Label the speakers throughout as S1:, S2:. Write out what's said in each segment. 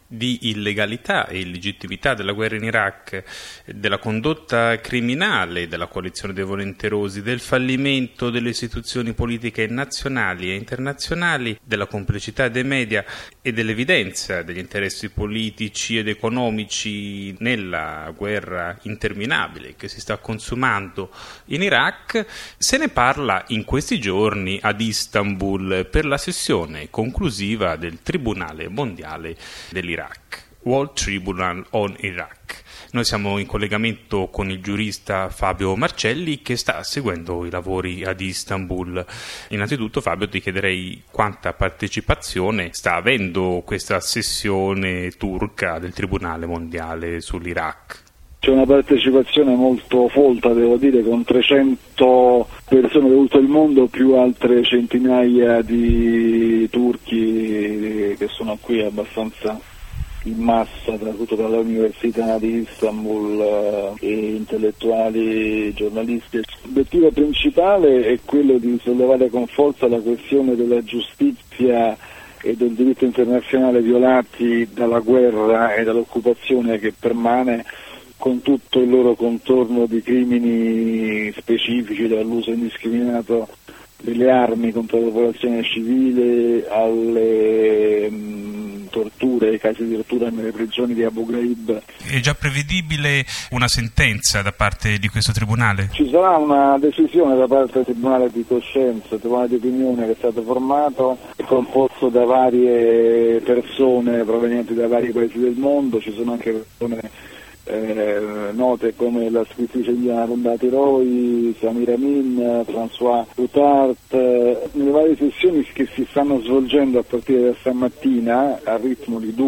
S1: di illegalità e illegittimità della guerra in Iraq, della condotta criminale della coalizione dei volenterosi, del fallimento delle istituzioni politiche nazionali e internazionali, della complicità dei media e dell'evidenza degli interessi politici ed economici nella guerra interminabile che si sta consumando in Iraq, se ne parla in questi giorni ad Istanbul per la sessione conclusiva del Tribunale Mondiale dell'Iraq, World Tribunal on Iraq. Noi siamo in collegamento con il giurista Fabio Marcelli che sta seguendo i lavori ad Istanbul. Innanzitutto, Fabio, ti chiederei quanta partecipazione sta avendo questa sessione turca del Tribunale Mondiale sull'Iraq.
S2: C'è una partecipazione molto folta, devo dire, con 300 persone da tutto il mondo, più altre centinaia di turchi che sono qui abbastanza in massa, soprattutto dalle università di Istanbul e intellettuali, giornalisti. L'obiettivo principale è quello di sollevare con forza la questione della giustizia e del diritto internazionale violati dalla guerra e dall'occupazione che permane, con tutto il loro contorno di crimini specifici, dall'uso indiscriminato delle armi contro la popolazione civile alle torture, ai casi di tortura nelle prigioni di Abu Ghraib.
S1: È già prevedibile una sentenza da parte di questo tribunale?
S2: Ci sarà una decisione da parte del Tribunale di Coscienza, il Tribunale di Opinione che è stato formato, è composto da varie persone provenienti da vari paesi del mondo, ci sono anche persone note come la scrittrice indiana Arundhati Roy, Samir Amin, François Coutard. Nelle varie sessioni che si stanno svolgendo a partire da stamattina a ritmo di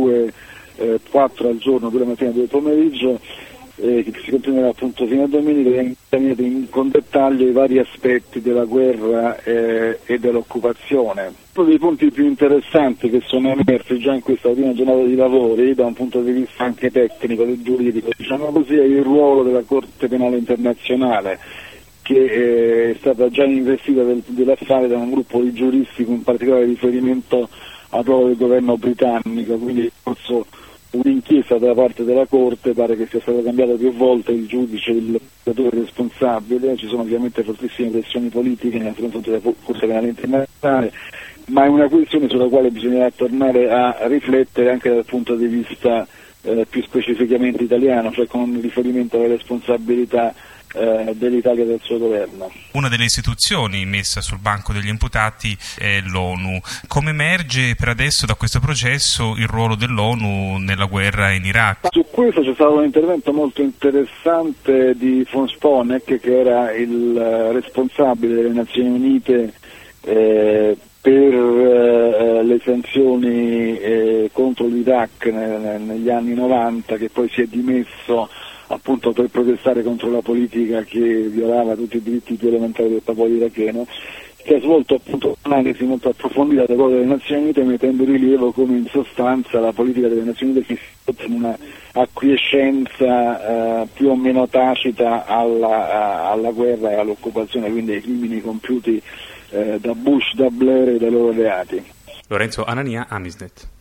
S2: 4 al giorno, 2 la mattina e 2 il pomeriggio, che si continuerà appunto fino a domenica, con dettaglio i vari aspetti della guerra e dell'occupazione. Uno dei punti più interessanti che sono emersi già in questa prima giornata di lavori, da un punto di vista anche tecnico e giuridico, diciamo così, è il ruolo della Corte Penale Internazionale, che è stata già investita dell'affare da un gruppo di giuristi con particolare riferimento al ruolo del governo britannico, quindi un'inchiesta da parte della Corte, pare che sia stato cambiato più volte il giudice, il procuratore responsabile, ci sono ovviamente fortissime pressioni politiche nei confronti della Corte Penale Internazionale, ma è una questione sulla quale bisognerà tornare a riflettere anche dal punto di vista più specificamente italiano, cioè con riferimento alle responsabilità dell'Italia e del suo governo.
S1: Una delle istituzioni messa sul banco degli imputati è l'ONU. Come emerge per adesso da questo processo il ruolo dell'ONU nella guerra in Iraq?
S2: Su questo c'è stato un intervento molto interessante di von Sponeck, che era il responsabile delle Nazioni Unite per le sanzioni contro l'Iraq negli anni 90, che poi si è dimesso appunto per protestare contro la politica che violava tutti i diritti più elementari del popolo iracheno, che ha svolto appunto un'analisi molto approfondita del ruolo delle Nazioni Unite, mettendo in rilievo come in sostanza la politica delle Nazioni Unite si sia in una acquiescenza più o meno tacita alla guerra e all'occupazione, quindi ai crimini compiuti da Bush, da Blair e dai loro alleati.
S1: Lorenzo Anania, Amisnet.